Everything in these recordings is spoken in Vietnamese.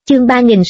Chương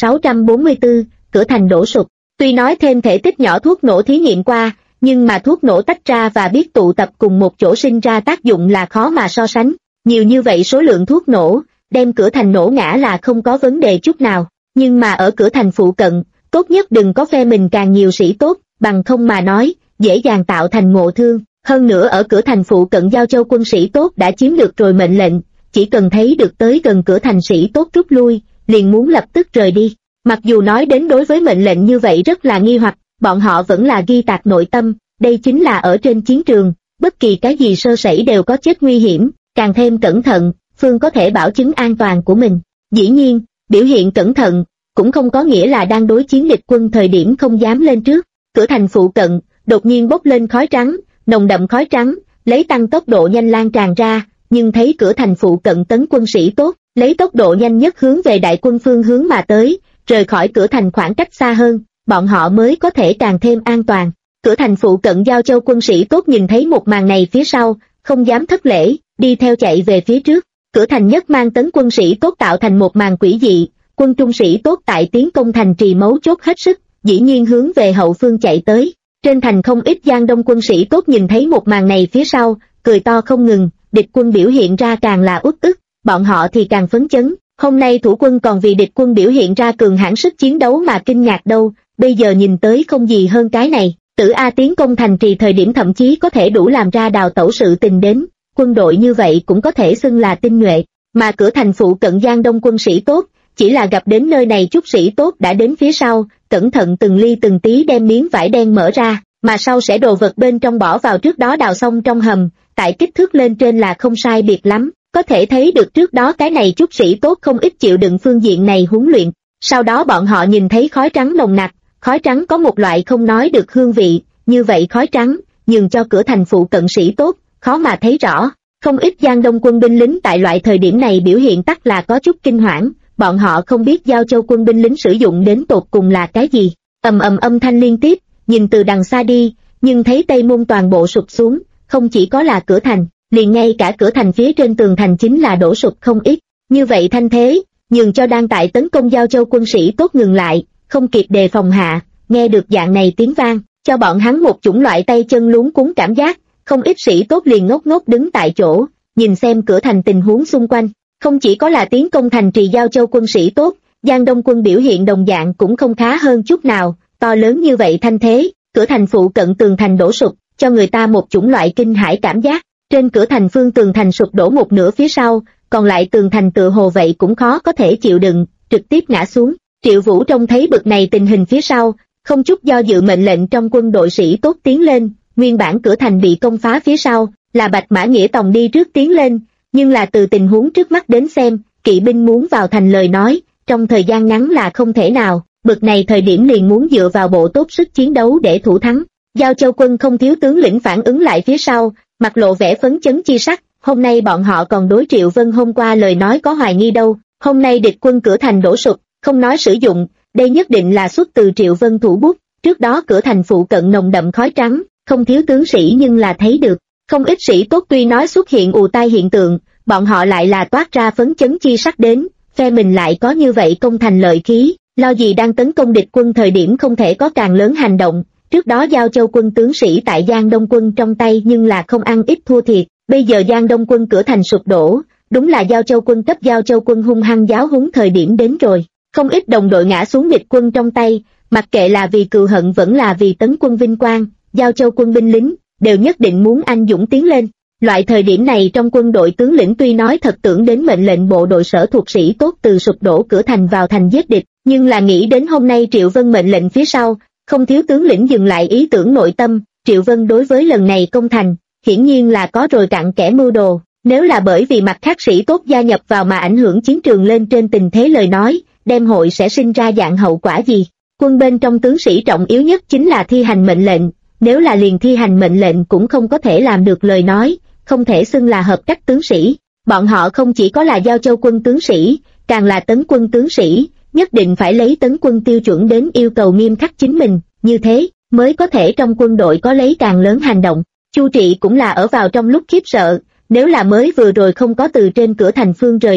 3644, cửa thành đổ sụp. Tuy nói thêm thể tích nhỏ thuốc nổ thí nghiệm qua, nhưng mà thuốc nổ tách ra và biết tụ tập cùng một chỗ sinh ra tác dụng là khó mà so sánh. Nhiều như vậy số lượng thuốc nổ, đem cửa thành nổ ngã là không có vấn đề chút nào. Nhưng mà ở cửa thành phụ cận, tốt nhất đừng có phe mình càng nhiều sĩ tốt, bằng không mà nói, dễ dàng tạo thành ngộ thương. Hơn nữa ở cửa thành phụ cận Giao Châu quân sĩ tốt đã chiếm được rồi mệnh lệnh, chỉ cần thấy được tới gần cửa thành sĩ tốt rút lui, liền muốn lập tức rời đi. Mặc dù nói đến đối với mệnh lệnh như vậy rất là nghi hoặc, bọn họ vẫn là ghi tạc nội tâm, đây chính là ở trên chiến trường, bất kỳ cái gì sơ sẩy đều có chết nguy hiểm, càng thêm cẩn thận, phương có thể bảo chứng an toàn của mình. Dĩ nhiên, biểu hiện cẩn thận, cũng không có nghĩa là đang đối chiến địch quân thời điểm không dám lên trước. Cửa thành phụ cận, đột nhiên bốc lên khói trắng, nồng đậm khói trắng, lấy tăng tốc độ nhanh lan tràn ra, nhưng thấy cửa thành phụ cận tấn quân sĩ tốt, lấy tốc độ nhanh nhất hướng về đại quân phương hướng mà tới, rời khỏi cửa thành khoảng cách xa hơn, bọn họ mới có thể càng thêm an toàn. Cửa thành phụ cận Giao Châu quân sĩ tốt nhìn thấy một màn này phía sau, không dám thất lễ, đi theo chạy về phía trước. Cửa thành nhất mang tấn quân sĩ tốt tạo thành một màn quỷ dị, quân trung sĩ tốt tại tiến công thành trì mấu chốt hết sức, dĩ nhiên hướng về hậu phương chạy tới. Trên thành không ít Giang Đông quân sĩ tốt nhìn thấy một màn này phía sau, cười to không ngừng, địch quân biểu hiện ra càng là uất ức, bọn họ thì càng phấn chấn. Hôm nay thủ quân còn vì địch quân biểu hiện ra cường hãn sức chiến đấu mà kinh ngạc đâu, bây giờ nhìn tới không gì hơn cái này. Tử A tiến công thành trì thời điểm thậm chí có thể đủ làm ra đào tẩu sự tình đến, quân đội như vậy cũng có thể xưng là tinh nhuệ, mà cửa thành phụ cận Giang Đông quân sĩ tốt, chỉ là gặp đến nơi này chút sĩ tốt đã đến phía sau, cẩn thận từng ly từng tí đem miếng vải đen mở ra, mà sau sẽ đồ vật bên trong bỏ vào trước đó đào xong trong hầm, tại kích thước lên trên là không sai biệt lắm, có thể thấy được trước đó cái này chút sĩ tốt không ít chịu đựng phương diện này huấn luyện. Sau đó bọn họ nhìn thấy khói trắng nồng nặc, khói trắng có một loại không nói được hương vị, như vậy khói trắng, nhường cho cửa thành phụ cận sĩ tốt, khó mà thấy rõ. Không ít Giang Đông quân binh lính tại loại thời điểm này biểu hiện tắc là có chút kinh hoảng, bọn họ không biết Giao Châu quân binh lính sử dụng đến tột cùng là cái gì. Ầm ầm âm thanh liên tiếp, nhìn từ đằng xa đi, nhưng thấy Tây Môn toàn bộ sụp xuống, không chỉ có là cửa thành, liền ngay cả cửa thành phía trên tường thành chính là đổ sụp không ít. Như vậy thanh thế, nhường cho đang tại tấn công Giao Châu quân sĩ tốt ngừng lại, không kịp đề phòng hạ, nghe được dạng này tiếng vang, cho bọn hắn một chủng loại tay chân luống cuống cảm giác, không ít sĩ tốt liền ngốc ngốc đứng tại chỗ, nhìn xem cửa thành tình huống xung quanh. Không chỉ có là tiến công thành trì Giao Châu quân sĩ tốt, Giang Đông quân biểu hiện đồng dạng cũng không khá hơn chút nào, to lớn như vậy thanh thế, cửa thành phụ cận tường thành đổ sụp, cho người ta một chủng loại kinh hãi cảm giác. Trên cửa thành phương tường thành sụp đổ một nửa phía sau, còn lại tường thành tựa hồ vậy cũng khó có thể chịu đựng, trực tiếp ngã xuống. Triệu Vũ trông thấy bực này tình hình phía sau, không chút do dự mệnh lệnh trong quân đội sĩ tốt tiến lên. Nguyên bản cửa thành bị công phá phía sau, là Bạch Mã Nghĩa Tòng đi trước tiến lên, nhưng là từ tình huống trước mắt đến xem, kỵ binh muốn vào thành lời nói, trong thời gian ngắn là không thể nào, bực này thời điểm liền muốn dựa vào bộ tốt sức chiến đấu để thủ thắng. Giao Châu quân không thiếu tướng lĩnh phản ứng lại phía sau, mặt lộ vẻ phấn chấn chi sắc, hôm nay bọn họ còn đối Triệu Vân hôm qua lời nói có hoài nghi đâu, hôm nay địch quân cửa thành đổ sụp, không nói sử dụng, đây nhất định là xuất từ Triệu Vân thủ bút. Trước đó cửa thành phụ cận nồng đậm khói trắng, không thiếu tướng sĩ nhưng là thấy được, không ít sĩ tốt tuy nói xuất hiện ù tai hiện tượng, bọn họ lại là toát ra phấn chấn chi sắc đến, phe mình lại có như vậy công thành lợi khí, lo gì đang tấn công địch quân thời điểm không thể có càng lớn hành động. Trước đó Giao Châu quân tướng sĩ tại Giang Đông quân trong tay nhưng là không ăn ít thua thiệt, bây giờ Giang Đông quân cửa thành sụp đổ, đúng là Giao Châu quân cấp Giao Châu quân hung hăng giáo huấn thời điểm đến rồi, không ít đồng đội ngã xuống địch quân trong tay, mặc kệ là vì cừu hận vẫn là vì tấn quân vinh quang, Giao Châu quân binh lính đều nhất định muốn anh dũng tiến lên. Loại thời điểm này trong quân đội tướng lĩnh tuy nói thật tưởng đến mệnh lệnh bộ đội sở thuộc sĩ tốt từ sụp đổ cửa thành vào thành giết địch, nhưng là nghĩ đến hôm nay Triệu Vân mệnh lệnh phía sau, không thiếu tướng lĩnh dừng lại ý tưởng nội tâm. Triệu Vân đối với lần này công thành, hiển nhiên là có rồi cặn kẽ mưu đồ, nếu là bởi vì mặt khác sĩ tốt gia nhập vào mà ảnh hưởng chiến trường lên trên tình thế lời nói, đem hội sẽ sinh ra dạng hậu quả gì. Quân bên trong tướng sĩ trọng yếu nhất chính là thi hành mệnh lệnh, nếu là liền thi hành mệnh lệnh cũng không có thể làm được lời nói, không thể xưng là hợp cách tướng sĩ. Bọn họ không chỉ có là Giao Châu quân tướng sĩ, càng là tấn quân tướng sĩ, nhất định phải lấy tấn quân tiêu chuẩn đến yêu cầu nghiêm khắc chính mình, như thế mới có thể trong quân đội có lấy càng lớn hành động. Chu Trị cũng là ở vào trong lúc khiếp sợ, nếu là mới vừa rồi không có từ trên cửa thành phương rời đi,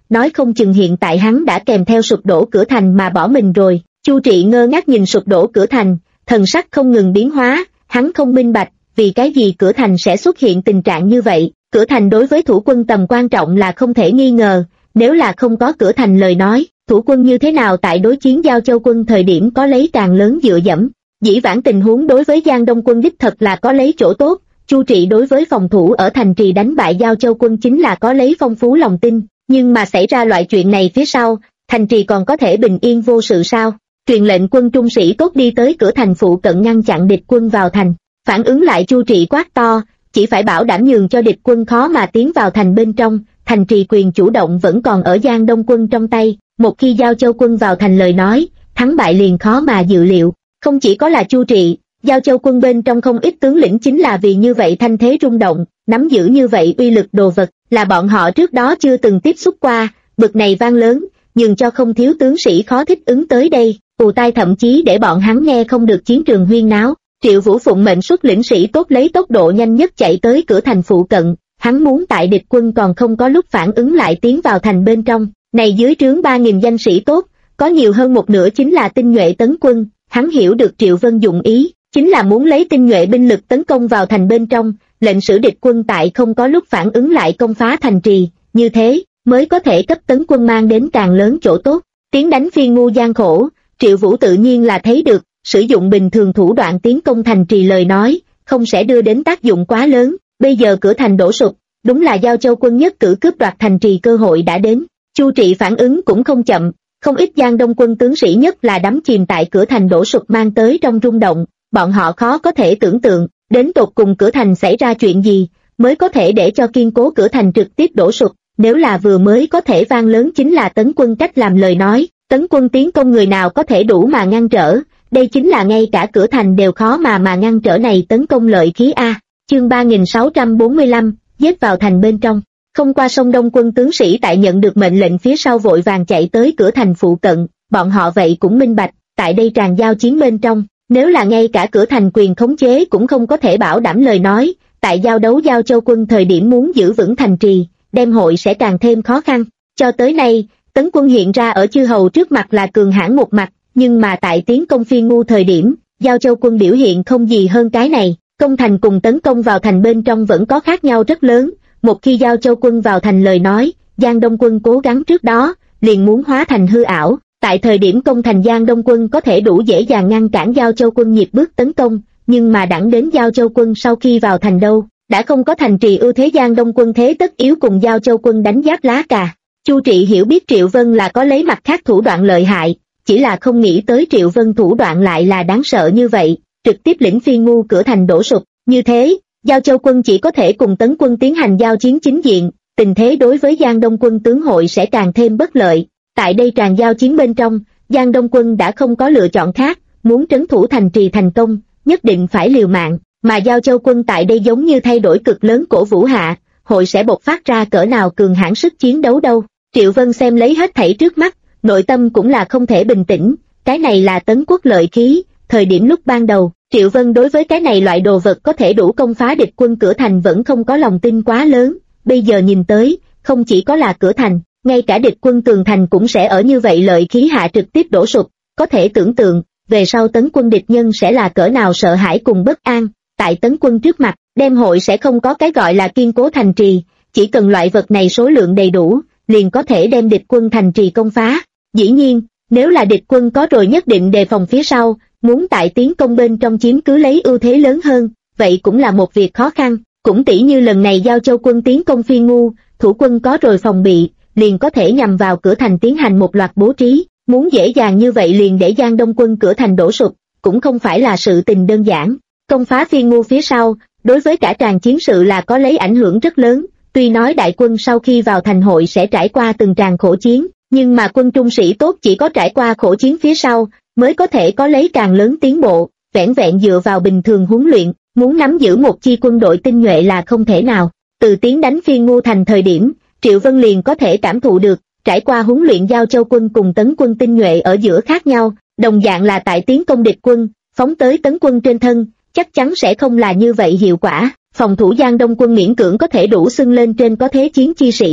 nói không chừng hiện tại hắn đã kèm theo sụp đổ cửa thành mà bỏ mình rồi. Chu Trị ngơ ngác nhìn sụp đổ cửa thành, thần sắc không ngừng biến hóa, hắn không minh bạch, vì cái gì cửa thành sẽ xuất hiện tình trạng như vậy. Cửa thành đối với thủ quân tầm quan trọng là không thể nghi ngờ, nếu là không có cửa thành lời nói, thủ quân như thế nào tại đối chiến Giao Châu quân thời điểm có lấy càng lớn dựa dẫm. Dĩ vãng tình huống đối với Giang Đông quân đích thật là có lấy chỗ tốt, Chu Trị đối với phòng thủ ở thành trì đánh bại Giao Châu quân chính là có lấy phong phú lòng tin, nhưng mà xảy ra loại chuyện này phía sau, thành trì còn có thể bình yên vô sự sao? Truyền lệnh quân trung sĩ tốt đi tới cửa thành phụ cận ngăn chặn địch quân vào thành. Phản ứng lại Chu Trị quát to, chỉ phải bảo đảm nhường cho địch quân khó mà tiến vào thành bên trong, thành trì quyền chủ động vẫn còn ở Giang Đông quân trong tay, một khi Giao Châu quân vào thành lời nói, thắng bại liền khó mà dự liệu. Không chỉ có là Chu Trị, Giao Châu quân bên trong không ít tướng lĩnh chính là vì như vậy thanh thế rung động, nắm giữ như vậy uy lực đồ vật, là bọn họ trước đó chưa từng tiếp xúc qua, bực này vang lớn, nhưng cho không thiếu tướng sĩ khó thích ứng tới đây, ù tai thậm chí để bọn hắn nghe không được chiến trường huyên náo. Triệu Vũ phụng mệnh xuất lĩnh sĩ tốt lấy tốc độ nhanh nhất chạy tới cửa thành phụ cận, hắn muốn tại địch quân còn không có lúc phản ứng lại tiến vào thành bên trong. Này dưới trướng 3.000 danh sĩ tốt, có nhiều hơn một nửa chính là tinh nhuệ tấn quân, hắn hiểu được Triệu Vân dụng ý, chính là muốn lấy tinh nhuệ binh lực tấn công vào thành bên trong, lệnh sử địch quân tại không có lúc phản ứng lại công phá thành trì, như thế mới có thể cấp tấn quân mang đến càng lớn chỗ tốt. Tiến đánh Phi Ngu gian khổ, Triệu Vũ tự nhiên là thấy được, sử dụng bình thường thủ đoạn tiến công thành trì lời nói, không sẽ đưa đến tác dụng quá lớn. Bây giờ cửa thành đổ sụp, đúng là Giao Châu quân nhất cử cướp đoạt thành trì cơ hội đã đến. Chu Trị phản ứng cũng không chậm, không ít Giang Đông quân tướng sĩ nhất là đắm chìm tại cửa thành đổ sụp mang tới trong rung động, bọn họ khó có thể tưởng tượng, đến tột cùng cửa thành xảy ra chuyện gì, mới có thể để cho kiên cố cửa thành trực tiếp đổ sụp. Nếu là vừa mới có thể vang lớn chính là tấn quân cách làm lời nói, tấn quân tiến công người nào có thể đủ mà ngăn trở, đây chính là ngay cả cửa thành đều khó mà ngăn trở này tấn công lợi khí A. Chương 3645, giết vào thành bên trong. Không qua sông Đông quân tướng sĩ tại nhận được mệnh lệnh phía sau vội vàng chạy tới cửa thành phụ cận, bọn họ vậy cũng minh bạch, tại đây tràn giao chiến bên trong, nếu là ngay cả cửa thành quyền khống chế cũng không có thể bảo đảm lời nói, tại giao đấu Giao Châu quân thời điểm muốn giữ vững thành trì, đem hội sẽ càng thêm khó khăn. Cho tới nay, tấn quân hiện ra ở chư hầu trước mặt là cường hãn một mặt, nhưng mà tại tiến công Phi Ngu thời điểm, Giao Châu quân biểu hiện không gì hơn cái này, công thành cùng tấn công vào thành bên trong vẫn có khác nhau rất lớn. Một khi Giao Châu quân vào thành lời nói, Giang Đông quân cố gắng trước đó, liền muốn hóa thành hư ảo. Tại thời điểm công thành Giang Đông quân có thể đủ dễ dàng ngăn cản Giao Châu quân nhịp bước tấn công, nhưng mà đẳng đến Giao Châu quân sau khi vào thành đâu, đã không có thành trì ưu thế Giang Đông quân thế tất yếu cùng Giao Châu quân đánh giáp lá cà. Chu Trị hiểu biết Triệu Vân là có lấy mặt khác thủ đoạn lợi hại, chỉ là không nghĩ tới Triệu Vân thủ đoạn lại là đáng sợ như vậy, trực tiếp lĩnh Phi Ngu cửa thành đổ sụp. Như thế, Giao Châu quân chỉ có thể cùng tấn quân tiến hành giao chiến chính diện, tình thế đối với Giang Đông quân tướng hội sẽ càng thêm bất lợi. Tại đây tràn giao chiến bên trong, Giang Đông quân đã không có lựa chọn khác, muốn trấn thủ thành trì thành công, nhất định phải liều mạng, mà Giao Châu quân tại đây giống như thay đổi cực lớn cổ vũ hạ, hội sẽ bộc phát ra cỡ nào cường hãn sức chiến đấu đâu. Triệu Vân xem lấy hết thảy trước mắt, nội tâm cũng là không thể bình tĩnh, cái này là tấn quốc lợi khí, thời điểm lúc ban đầu, Triệu Vân đối với cái này loại đồ vật có thể đủ công phá địch quân cửa thành vẫn không có lòng tin quá lớn, bây giờ nhìn tới, không chỉ có là cửa thành, ngay cả địch quân tường thành cũng sẽ ở như vậy lợi khí hạ trực tiếp đổ sụp, có thể tưởng tượng, về sau tấn quân địch nhân sẽ là cỡ nào sợ hãi cùng bất an. Tại tấn quân trước mặt, đem hội sẽ không có cái gọi là kiên cố thành trì, chỉ cần loại vật này số lượng đầy đủ, liền có thể đem địch quân thành trì công phá. Dĩ nhiên, nếu là địch quân có rồi nhất định đề phòng phía sau, muốn tại tiến công bên trong chiếm cứ lấy ưu thế lớn hơn, vậy cũng là một việc khó khăn. Cũng tỉ như lần này Giao Châu quân tiến công Phi Ngu, thủ quân có rồi phòng bị, liền có thể nhằm vào cửa thành tiến hành một loạt bố trí, muốn dễ dàng như vậy liền để Giang Đông quân cửa thành đổ sụp, cũng không phải là sự tình đơn giản. Công phá Phi Ngu phía sau, đối với cả tràng chiến sự là có lấy ảnh hưởng rất lớn, tuy nói đại quân sau khi vào thành hội sẽ trải qua từng tràng khổ chiến, nhưng mà quân trung sĩ tốt chỉ có trải qua khổ chiến phía sau, mới có thể có lấy càng lớn tiến bộ, vẻn vẹn dựa vào bình thường huấn luyện, muốn nắm giữ một chi quân đội tinh nhuệ là không thể nào. Từ tiến đánh Phi Ngu thành thời điểm, Triệu Vân liền có thể cảm thụ được, trải qua huấn luyện Giao Châu quân cùng tấn quân tinh nhuệ ở giữa khác nhau, đồng dạng là tại tiến công địch quân, phóng tới tấn quân trên thân, chắc chắn sẽ không là như vậy hiệu quả. Phòng thủ Giang Đông quân miễn cưỡng có thể đủ xưng lên trên có thế chiến chi sĩ,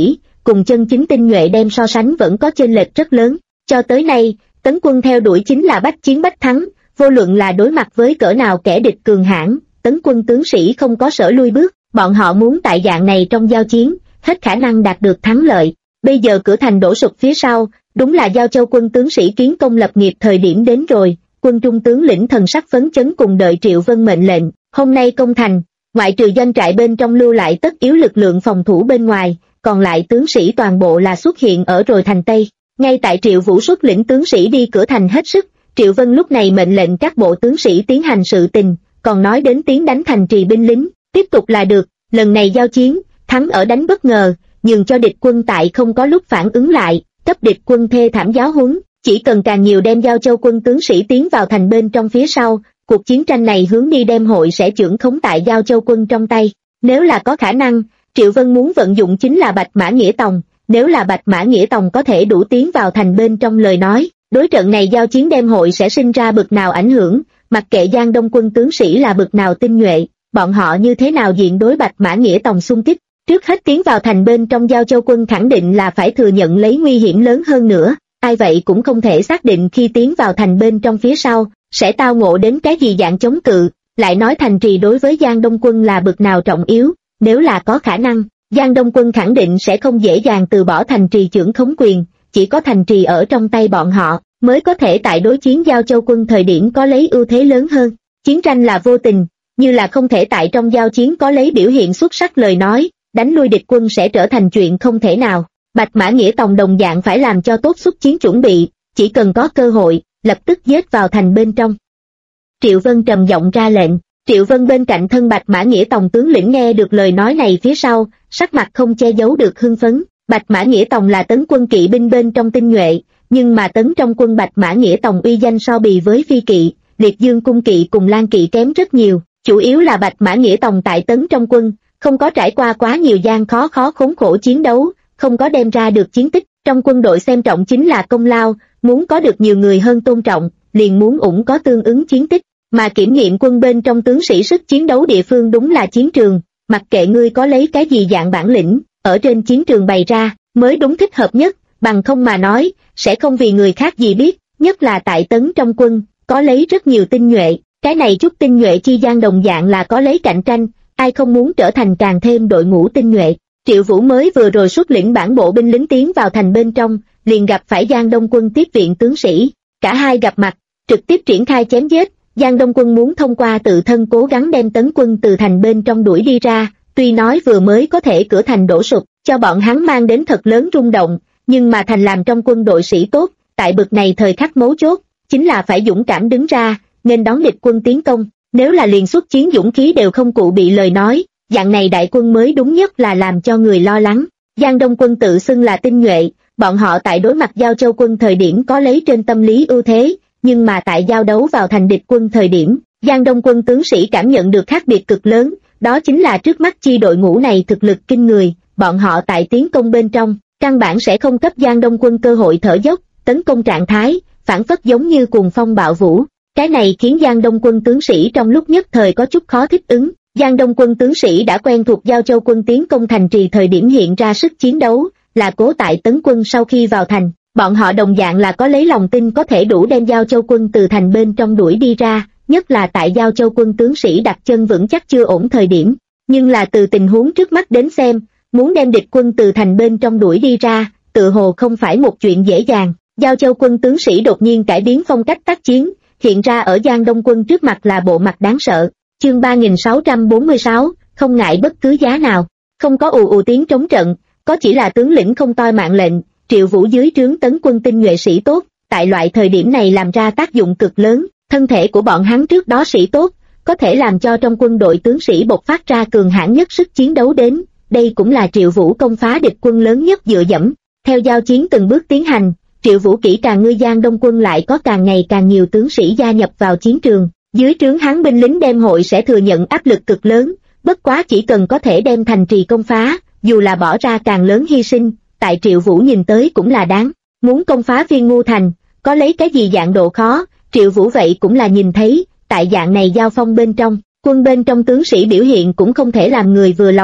cùng chân chính tinh nhuệ đem so sánh vẫn có chênh lệch rất lớn. Cho tới nay, Tấn quân theo đuổi chính là bách chiến bách thắng, vô luận là đối mặt với cỡ nào kẻ địch cường hãn, Tấn quân tướng sĩ không có sở lui bước, bọn họ muốn tại dạng này trong giao chiến, hết khả năng đạt được thắng lợi. Bây giờ cửa thành đổ sụp phía sau, đúng là Giao Châu quân tướng sĩ kiến công lập nghiệp thời điểm đến rồi. Quân trung tướng lĩnh thần sắc phấn chấn cùng đợi Triệu Vân mệnh lệnh. Hôm nay công thành, ngoại trừ doanh trại bên trong lưu lại tất yếu lực lượng phòng thủ bên ngoài, còn lại tướng sĩ toàn bộ là xuất hiện ở rồi thành Tây. Ngay tại Triệu Vũ xuất lĩnh tướng sĩ đi cửa thành hết sức, Triệu Vân lúc này mệnh lệnh các bộ tướng sĩ tiến hành sự tình, còn nói đến tiến đánh thành trì binh lính, tiếp tục là được. Lần này giao chiến, thắng ở đánh bất ngờ, nhường cho địch quân tại không có lúc phản ứng lại, cấp địch quân thê thảm giáo huấn. Chỉ cần càng nhiều đem Giao Châu quân tướng sĩ tiến vào thành bên trong phía sau, cuộc chiến tranh này hướng đi đem hội sẽ chưởng khống tại Giao Châu quân trong tay. Nếu là có khả năng, Triệu Vân muốn vận dụng chính là Bạch Mã Nghĩa Tòng, nếu là Bạch Mã Nghĩa Tòng có thể đủ tiến vào thành bên trong lời nói, đối trận này giao chiến đem hội sẽ sinh ra bực nào ảnh hưởng, mặc kệ Giang Đông quân tướng sĩ là bực nào tinh nhuệ, bọn họ như thế nào diện đối Bạch Mã Nghĩa Tòng xung kích. Trước hết tiến vào thành bên trong Giao Châu quân khẳng định là phải thừa nhận lấy nguy hiểm lớn hơn nữa, ai vậy cũng không thể xác định khi tiến vào thành bên trong phía sau, sẽ tao ngộ đến cái gì dạng chống cự, lại nói thành trì đối với Giang Đông quân là bực nào trọng yếu, nếu là có khả năng, Giang Đông quân khẳng định sẽ không dễ dàng từ bỏ thành trì chưởng khống quyền, chỉ có thành trì ở trong tay bọn họ, mới có thể tại đối chiến Giao Châu quân thời điểm có lấy ưu thế lớn hơn. Chiến tranh là vô tình, như là không thể tại trong giao chiến có lấy biểu hiện xuất sắc lời nói, đánh lui địch quân sẽ trở thành chuyện không thể nào. Bạch Mã Nghĩa Tòng đồng dạng phải làm cho tốt xuất chiến chuẩn bị, chỉ cần có cơ hội, lập tức giết vào thành bên trong. Triệu Vân trầm giọng ra lệnh, Triệu Vân bên cạnh thân Bạch Mã Nghĩa Tòng tướng lĩnh nghe được lời nói này phía sau, sắc mặt không che giấu được hưng phấn. Bạch Mã Nghĩa Tòng là tấn quân kỵ binh bên trong tinh nhuệ, nhưng mà tấn trong quân Bạch Mã Nghĩa Tòng uy danh so bì với phi kỵ, liệt dương cung kỵ cùng lan kỵ kém rất nhiều, chủ yếu là Bạch Mã Nghĩa Tòng tại tấn trong quân, không có trải qua quá nhiều gian khó khốn khổ chiến đấu, không có đem ra được chiến tích. Trong quân đội xem trọng chính là công lao, muốn có được nhiều người hơn tôn trọng, liền muốn có tương ứng chiến tích, mà kiểm nghiệm quân bên trong tướng sĩ sức chiến đấu địa phương đúng là chiến trường, mặc kệ ngươi có lấy cái gì dạng bản lĩnh, ở trên chiến trường bày ra, mới đúng thích hợp nhất, bằng không mà nói, sẽ không vì người khác gì biết, nhất là tại tấn trong quân, có lấy rất nhiều tinh nhuệ, cái này chút tinh nhuệ chi gian đồng dạng là có lấy cạnh tranh, ai không muốn trở thành càng thêm đội ngũ tinh nhuệ. Triệu Vũ mới vừa rồi xuất lĩnh bản bộ binh lính tiến vào thành bên trong, liền gặp phải Giang Đông quân tiếp viện tướng sĩ, cả hai gặp mặt, trực tiếp triển khai chém giết. Giang Đông quân muốn thông qua tự thân cố gắng đem tấn quân từ thành bên trong đuổi đi ra, tuy nói vừa mới có thể cửa thành đổ sụp, cho bọn hắn mang đến thật lớn rung động, nhưng mà thành làm trong quân đội sĩ tốt, tại bực này thời khắc mấu chốt, chính là phải dũng cảm đứng ra, nên đón địch quân tiến công, nếu là liền xuất chiến dũng khí đều không cụ bị lời nói, dạng này đại quân mới đúng nhất là làm cho người lo lắng. Giang Đông quân tự xưng là tinh nhuệ, bọn họ tại đối mặt Giao Châu quân thời điểm có lấy trên tâm lý ưu thế, nhưng mà tại giao đấu vào thành địch quân thời điểm, Giang Đông quân tướng sĩ cảm nhận được khác biệt cực lớn, đó chính là trước mắt chi đội ngũ này thực lực kinh người, bọn họ tại tiến công bên trong, căn bản sẽ không cấp Giang Đông quân cơ hội thở dốc, tấn công trạng thái, phản phất giống như cuồng phong bạo vũ. Cái này khiến Giang Đông quân tướng sĩ trong lúc nhất thời có chút khó thích ứng. Giang Đông quân tướng sĩ đã quen thuộc Giao Châu quân tiến công thành trì thời điểm hiện ra sức chiến đấu, là cố tại tấn quân sau khi vào thành, bọn họ đồng dạng là có lấy lòng tin có thể đủ đem Giao Châu quân từ thành bên trong đuổi đi ra, nhất là tại Giao Châu quân tướng sĩ đặt chân vững chắc chưa ổn thời điểm. Nhưng là từ tình huống trước mắt đến xem, muốn đem địch quân từ thành bên trong đuổi đi ra, tự hồ không phải một chuyện dễ dàng. Giao Châu quân tướng sĩ đột nhiên cải biến phong cách tác chiến, hiện ra ở Giang Đông quân trước mặt là bộ mặt đáng sợ. Chương 3646, không ngại bất cứ giá nào, không có ù ù tiếng trống trận, có chỉ là tướng lĩnh không toi mạng lệnh, Triệu Vũ dưới trướng tấn quân tinh nhuệ sĩ tốt, tại loại thời điểm này làm ra tác dụng cực lớn, thân thể của bọn hắn trước đó sĩ tốt, có thể làm cho trong quân đội tướng sĩ bộc phát ra cường hãn nhất sức chiến đấu đến, đây cũng là Triệu Vũ công phá địch quân lớn nhất dựa dẫm. Theo giao chiến từng bước tiến hành, Triệu Vũ kỹ càng ngư Giang Đông quân lại có càng ngày càng nhiều tướng sĩ gia nhập vào chiến trường. Dưới trướng hắn binh lính đem hội sẽ thừa nhận áp lực cực lớn, bất quá chỉ cần có thể đem thành trì công phá, dù là bỏ ra càng lớn hy sinh, tại Triệu Vũ nhìn tới cũng là đáng. Muốn công phá Viên Ngu thành, có lấy cái gì dạng độ khó, Triệu Vũ vậy cũng là nhìn thấy, tại dạng này giao phong bên trong, quân bên trong tướng sĩ biểu hiện cũng không thể làm người vừa lòng,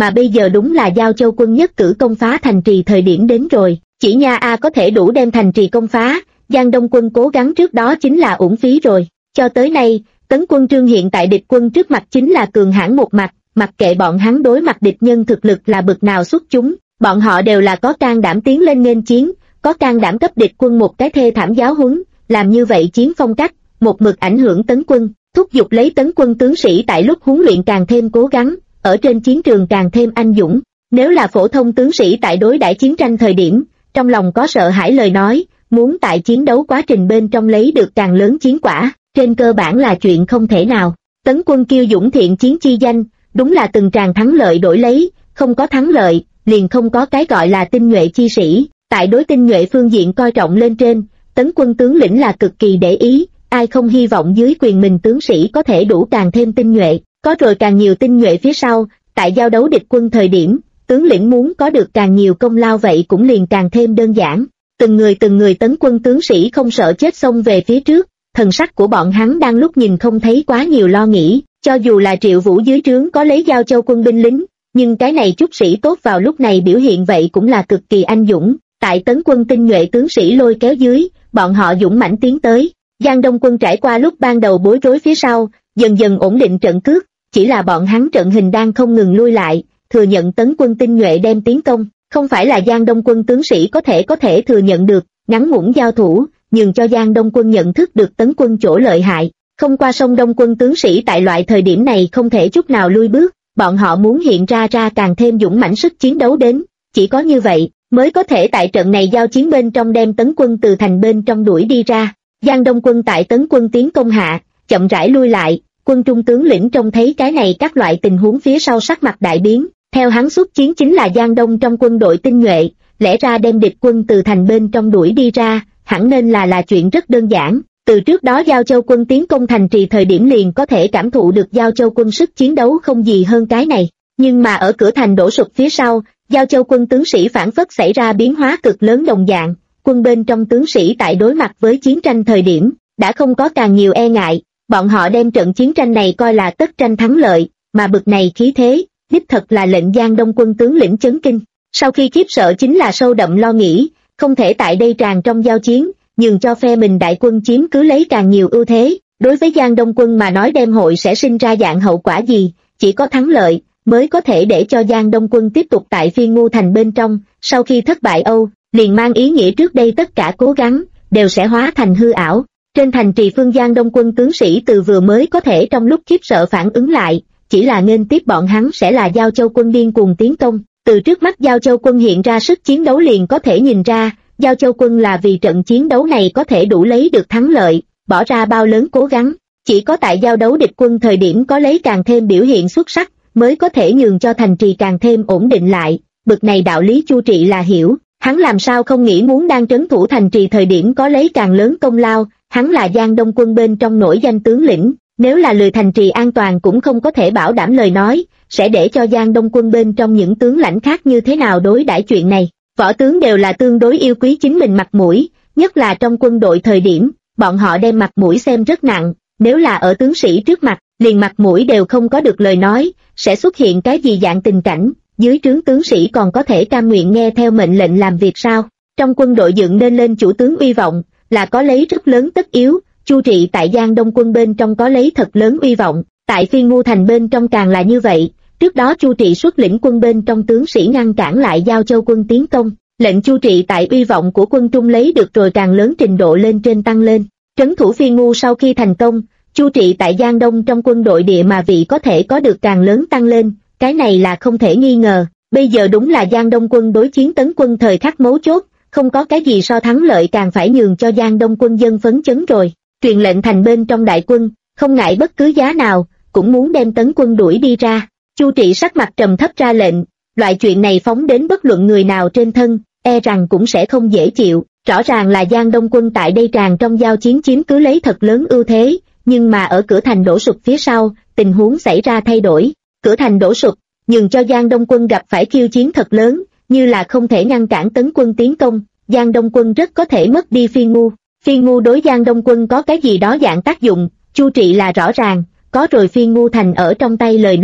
mà bây giờ đúng là Giao Châu quân nhất cử công phá thành trì thời điểm đến rồi, chỉ nha có thể đủ đem thành trì công phá, Giang Đông quân cố gắng trước đó chính là uổng phí rồi. Cho tới nay, Tấn quân Trương hiện tại địch quân trước mặt chính là cường hãn một mặt, mặc kệ bọn hắn đối mặt địch nhân thực lực là bực nào xuất chúng, bọn họ đều là có can đảm tiến lên nghênh chiến, có can đảm cấp địch quân một cái thê thảm giáo huấn, làm như vậy chiến phong cách, một mực ảnh hưởng Tấn quân, thúc giục lấy Tấn quân tướng sĩ tại lúc huấn luyện càng thêm cố gắng, ở trên chiến trường càng thêm anh dũng. Nếu là phổ thông tướng sĩ tại đối đãi chiến tranh thời điểm, trong lòng có sợ hãi lời nói, muốn tại chiến đấu quá trình bên trong lấy được càng lớn chiến quả, trên cơ bản là chuyện không thể nào. Tấn quân kiêu dũng thiện chiến chi danh, đúng là từng tràng thắng lợi đổi lấy, không có thắng lợi, liền không có cái gọi là tinh nhuệ chi sĩ. Tại đối tinh nhuệ phương diện coi trọng lên trên, Tấn quân tướng lĩnh là cực kỳ để ý, ai không hy vọng dưới quyền mình tướng sĩ có thể đủ càng thêm tinh nhuệ, có rồi càng nhiều tinh nhuệ phía sau, tại giao đấu địch quân thời điểm, tướng lĩnh muốn có được càng nhiều công lao vậy cũng liền càng thêm đơn giản. Từng người Tấn quân tướng sĩ không sợ chết xông về phía trước, thần sắc của bọn hắn đang lúc nhìn không thấy quá nhiều lo nghĩ, cho dù là Triệu Vũ dưới trướng có lấy Giao Châu quân binh lính, nhưng cái này chút sĩ tốt vào lúc này biểu hiện vậy cũng là cực kỳ anh dũng, tại Tấn quân tinh nhuệ tướng sĩ lôi kéo dưới, bọn họ dũng mãnh tiến tới. Giang Đông quân trải qua lúc ban đầu bối rối phía sau, dần dần ổn định trận cước, chỉ là bọn hắn trận hình đang không ngừng lui lại, thừa nhận Tấn quân tinh nhuệ đem tiến công, không phải là Giang Đông quân tướng sĩ có thể thừa nhận được, ngắn ngủn giao thủ, nhường cho Giang Đông quân nhận thức được Tấn quân chỗ lợi hại, không qua sông Đông quân tướng sĩ tại loại thời điểm này không thể chút nào lui bước, bọn họ muốn hiện ra càng thêm dũng mãnh sức chiến đấu đến, chỉ có như vậy, mới có thể tại trận này giao chiến bên trong đem Tấn quân từ thành bên trong đuổi đi ra. Giang Đông quân tại Tấn quân tiến công hạ, chậm rãi lui lại, quân trung tướng lĩnh trông thấy cái này các loại tình huống phía sau sắc mặt đại biến, theo hắn xuất chiến chính là Giang Đông trong quân đội tinh nhuệ, lẽ ra đem địch quân từ thành bên trong đuổi đi ra, hẳn nên là chuyện rất đơn giản. Từ trước đó Giao Châu quân tiến công thành trì thời điểm liền có thể cảm thụ được Giao Châu quân sức chiến đấu không gì hơn cái này, nhưng mà ở cửa thành đổ sụp phía sau, Giao Châu quân tướng sĩ phản phất xảy ra biến hóa cực lớn đồng dạng, quân bên trong tướng sĩ tại đối mặt với chiến tranh thời điểm, đã không có càng nhiều e ngại, bọn họ đem trận chiến tranh này coi là tất tranh thắng lợi, mà bực này khí thế, đích thật là lệnh Giang Đông quân tướng lĩnh chấn kinh. Sau khi khiếp sợ chính là sâu đậm lo nghĩ, không thể tại đây tràn trong giao chiến, nhường cho phe mình đại quân chiếm cứ lấy càng nhiều ưu thế, đối với Giang Đông quân mà nói đem hội sẽ sinh ra dạng hậu quả gì, chỉ có thắng lợi, mới có thể để cho Giang Đông quân tiếp tục tại Phiên Ngu thành bên trong, sau khi thất bại liền mang ý nghĩa trước đây tất cả cố gắng, đều sẽ hóa thành hư ảo. Trên thành trì phương Giang Đông quân tướng sĩ từ vừa mới có thể trong lúc khiếp sợ phản ứng lại, chỉ là nghênh tiếp bọn hắn sẽ là Giao Châu quân điên cuồng tiến công, từ trước mắt Giao Châu quân hiện ra sức chiến đấu liền có thể nhìn ra, Giao Châu quân là vì trận chiến đấu này có thể đủ lấy được thắng lợi, bỏ ra bao lớn cố gắng, chỉ có tại giao đấu địch quân thời điểm có lấy càng thêm biểu hiện xuất sắc, mới có thể nhường cho thành trì càng thêm ổn định lại, bực này đạo lý Chu Trị là hiểu, hắn làm sao không nghĩ muốn đang trấn thủ thành trì thời điểm có lấy càng lớn công lao, hắn là Giang Đông quân bên trong nổi danh tướng lĩnh, nếu là lười thành trì an toàn cũng không có thể bảo đảm lời nói, sẽ để cho Giang Đông quân bên trong những tướng lãnh khác như thế nào đối đãi chuyện này. Võ tướng đều là tương đối yêu quý chính mình mặt mũi, nhất là trong quân đội thời điểm, bọn họ đem mặt mũi xem rất nặng, nếu là ở tướng sĩ trước mặt, liền mặt mũi đều không có được lời nói, sẽ xuất hiện cái gì dạng tình cảnh, dưới trướng tướng sĩ còn có thể cam nguyện nghe theo mệnh lệnh làm việc sao? Trong quân đội dựng nên lên chủ tướng uy vọng, là có lấy rất lớn tất yếu, Chu Trị tại Giang Đông quân bên trong có lấy thật lớn uy vọng, tại Phiên Ngu thành bên trong càng là như vậy. Trước đó Chu Trị xuất lĩnh quân bên trong tướng sĩ ngăn cản lại Giao Châu quân tiến công, lệnh Chu Trị tại uy vọng của quân Trung lấy được rồi càng lớn trình độ lên trên tăng lên. Trấn thủ Phiên Ngu sau khi thành công, Chu Trị tại Giang Đông trong quân đội địa mà vị có thể có được càng lớn tăng lên, cái này là không thể nghi ngờ. Bây giờ đúng là Giang Đông quân đối chiến Tấn quân thời khắc mấu chốt, không có cái gì so thắng lợi càng phải nhường cho Giang Đông quân dân phấn chấn rồi. Truyền lệnh thành bên trong đại quân, không ngại bất cứ giá nào, cũng muốn đem Tấn quân đuổi đi ra. Chu Trị sắc mặt trầm thấp ra lệnh, loại chuyện này phóng đến bất luận người nào trên thân, e rằng cũng sẽ không dễ chịu. Rõ ràng là Giang Đông quân tại đây tràn trong giao chiến chiếm cứ lấy thật lớn ưu thế, nhưng mà ở cửa thành đổ sụp phía sau, tình huống xảy ra thay đổi. Cửa thành đổ sụp, nhường cho Giang Đông quân gặp phải khiêu chiến thật lớn, như là không thể ngăn cản Tấn quân tiến công, Giang Đông quân rất có thể mất đi Phiên Ngu. Phiên Ngu đối Giang Đông quân có cái gì đó dạng tác dụng, Chu Trị là rõ ràng, có rồi Phiên Ngu thành ở trong tay lời nói,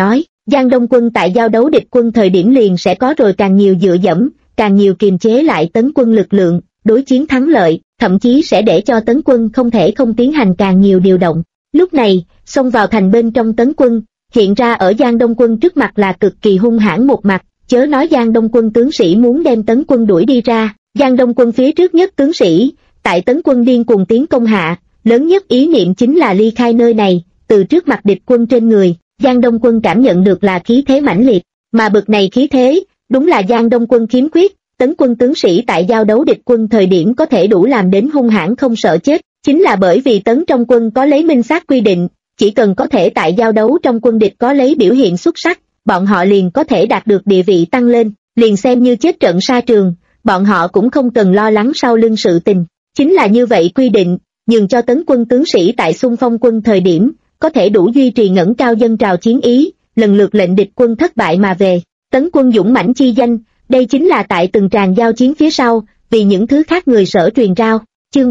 Giang Đông quân tại giao đấu địch quân thời điểm liền sẽ có rồi càng nhiều dựa dẫm, càng nhiều kiềm chế lại tấn quân lực lượng, đối chiến thắng lợi, thậm chí sẽ để cho tấn quân không thể không tiến hành càng nhiều điều động. Lúc này, xông vào thành bên trong tấn quân, hiện ra ở Giang Đông quân trước mặt là cực kỳ hung hãn một mặt, chớ nói Giang Đông quân tướng sĩ muốn đem tấn quân đuổi đi ra, Giang Đông quân phía trước nhất tướng sĩ, tại tấn quân điên cuồng tiến công hạ, lớn nhất ý niệm chính là ly khai nơi này, từ trước mặt địch quân trên người, Giang Đông quân cảm nhận được là khí thế mãnh liệt, mà bực này khí thế, đúng là Giang Đông quân khiếm khuyết, tấn quân tướng sĩ tại giao đấu địch quân thời điểm có thể đủ làm đến hung hãn không sợ chết, chính là bởi vì tấn trong quân có lấy minh xác quy định, chỉ cần có thể tại giao đấu trong quân địch có lấy biểu hiện xuất sắc, bọn họ liền có thể đạt được địa vị tăng lên, liền xem như chết trận sa trường, bọn họ cũng không cần lo lắng sau lưng sự tình, chính là như vậy quy định, nhường cho tấn quân tướng sĩ tại xung phong quân thời điểm, có thể đủ duy trì ngẩng cao dân trào chiến ý, lần lượt lệnh địch quân thất bại mà về, tấn quân dũng mãnh chi danh, đây chính là tại từng tràng giao chiến phía sau, vì những thứ khác người sở truyền rao, chương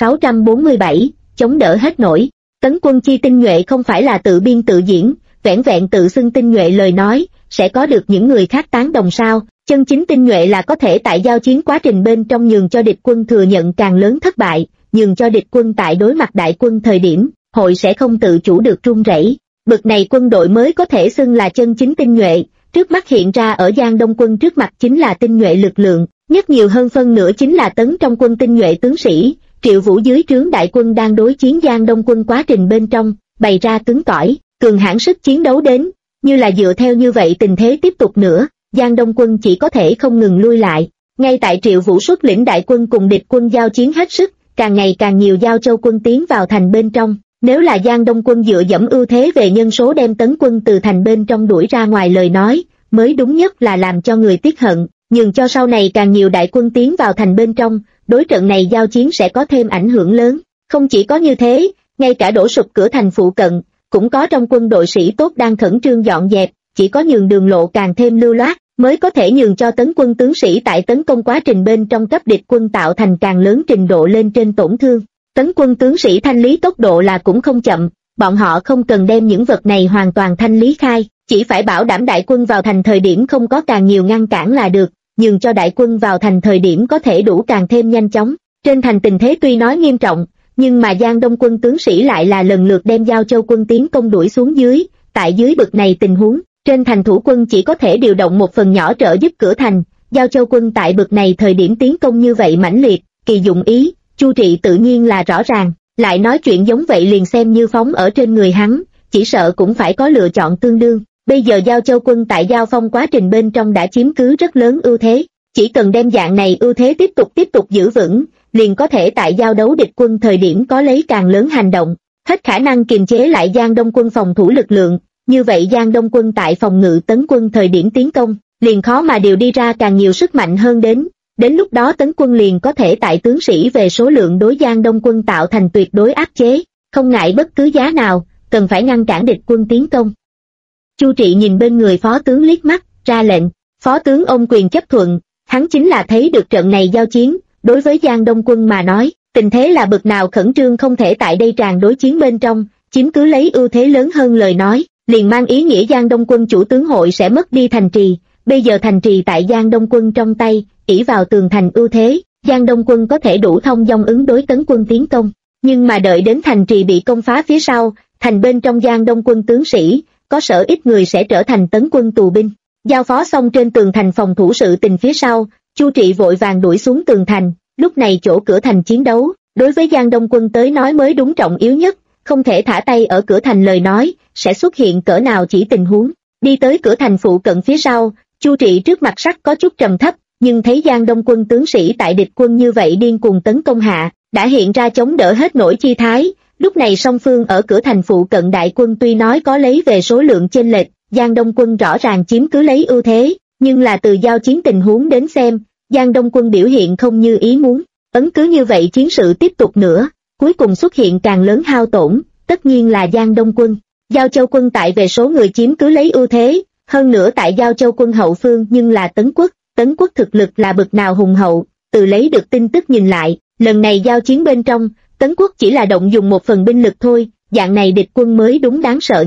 3647, chống đỡ hết nổi, tấn quân chi tinh nhuệ không phải là tự biên tự diễn, vẻn vẹn tự xưng tinh nhuệ lời nói, sẽ có được những người khác tán đồng sao, chân chính tinh nhuệ là có thể tại giao chiến quá trình bên trong nhường cho địch quân thừa nhận càng lớn thất bại, nhường cho địch quân tại đối mặt đại quân thời điểm, hội sẽ không tự chủ được run rẩy. Bực này quân đội mới có thể xưng là chân chính tinh nhuệ, trước mắt hiện ra ở Giang Đông quân trước mặt chính là tinh nhuệ lực lượng, nhất nhiều hơn phân nửa chính là tấn trong quân tinh nhuệ tướng sĩ, Triệu Vũ dưới trướng đại quân đang đối chiến Giang Đông quân quá trình bên trong, bày ra cứng cỏi, cường hãn sức chiến đấu đến, như là dựa theo như vậy tình thế tiếp tục nữa, Giang Đông quân chỉ có thể không ngừng lui lại, ngay tại Triệu Vũ xuất lĩnh đại quân cùng địch quân giao chiến hết sức, càng ngày càng nhiều Giao Châu quân tiến vào thành bên trong. Nếu là Giang Đông quân dựa dẫm ưu thế về nhân số đem tấn quân từ thành bên trong đuổi ra ngoài lời nói, mới đúng nhất là làm cho người tiếc hận, nhường cho sau này càng nhiều đại quân tiến vào thành bên trong, đối trận này giao chiến sẽ có thêm ảnh hưởng lớn. Không chỉ có như thế, ngay cả đổ sụp cửa thành phụ cận, cũng có trong quân đội sĩ tốt đang khẩn trương dọn dẹp, chỉ có nhường đường lộ càng thêm lưu loát, mới có thể nhường cho tấn quân tướng sĩ tại tấn công quá trình bên trong cấp địch quân tạo thành càng lớn trình độ lên trên tổn thương. Tấn quân tướng sĩ thanh lý tốc độ là cũng không chậm, bọn họ không cần đem những vật này hoàn toàn thanh lý khai, chỉ phải bảo đảm đại quân vào thành thời điểm không có càng nhiều ngăn cản là được, nhường cho đại quân vào thành thời điểm có thể đủ càng thêm nhanh chóng. Trên thành tình thế tuy nói nghiêm trọng, nhưng mà Giang Đông quân tướng sĩ lại là lần lượt đem Giao Châu quân tiến công đuổi xuống dưới, tại dưới bực này tình huống, trên thành thủ quân chỉ có thể điều động một phần nhỏ trợ giúp cửa thành, Giao Châu quân tại bực này thời điểm tiến công như vậy mãnh liệt, kỳ dụng ý. Chu Trị tự nhiên là rõ ràng, lại nói chuyện giống vậy liền xem như phóng ở trên người hắn, chỉ sợ cũng phải có lựa chọn tương đương. Bây giờ Giao Châu quân tại giao phong quá trình bên trong đã chiếm cứ rất lớn ưu thế, chỉ cần đem dạng này ưu thế tiếp tục giữ vững, liền có thể tại giao đấu địch quân thời điểm có lấy càng lớn hành động, hết khả năng kiềm chế lại Giang Đông quân phòng thủ lực lượng, như vậy Giang Đông quân tại phòng ngự tấn quân thời điểm tiến công, liền khó mà điều đi ra càng nhiều sức mạnh hơn đến lúc đó tấn quân liền có thể tại tướng sĩ về số lượng đối Giang Đông quân tạo thành tuyệt đối áp chế, không ngại bất cứ giá nào, cần phải ngăn cản địch quân tiến công. Chu Trị nhìn bên người phó tướng liếc mắt, ra lệnh, phó tướng ôm quyền chấp thuận, hắn chính là thấy được trận này giao chiến, đối với Giang Đông quân mà nói, tình thế là bực nào khẩn trương không thể tại đây tràn đối chiến bên trong, chiếm cứ lấy ưu thế lớn hơn lời nói, liền mang ý nghĩa Giang Đông quân chủ tướng hội sẽ mất đi thành trì, bây giờ thành trì tại Giang Đông quân trong tay, ỷ vào tường thành ưu thế, Giang Đông quân có thể đủ thông dong ứng đối tấn quân tiến công, nhưng mà đợi đến thành trì bị công phá phía sau, thành bên trong Giang Đông quân tướng sĩ, có sở ít người sẽ trở thành tấn quân tù binh. Giao phó xong trên tường thành phòng thủ sự tình phía sau, Chu Trị vội vàng đuổi xuống tường thành, lúc này chỗ cửa thành chiến đấu, đối với Giang Đông quân tới nói mới đúng trọng yếu nhất, không thể thả tay ở cửa thành lời nói, sẽ xuất hiện cỡ nào chỉ tình huống. Đi tới cửa thành phụ cận phía sau, Chu Trị trước mặt sắc có chút trầm thấp, nhưng thấy Giang Đông quân tướng sĩ tại địch quân như vậy điên cuồng tấn công hạ, đã hiện ra chống đỡ hết nổi chi thái. Lúc này song phương ở cửa thành phụ cận đại quân tuy nói có lấy về số lượng chênh lệch, Giang Đông quân rõ ràng chiếm cứ lấy ưu thế, nhưng là từ giao chiến tình huống đến xem, Giang Đông quân biểu hiện không như ý muốn. Ấn cứ như vậy chiến sự tiếp tục nữa, cuối cùng xuất hiện càng lớn hao tổn, tất nhiên là Giang Đông quân. Giao Châu quân tại về số người chiếm cứ lấy ưu thế, hơn nữa tại Giao Châu quân hậu phương nhưng là Tấn quốc thực lực là bực nào hùng hậu, từ lấy được tin tức nhìn lại, lần này giao chiến bên trong, Tấn quốc chỉ là động dùng một phần binh lực thôi, dạng này địch quân mới đúng đáng sợ nhất.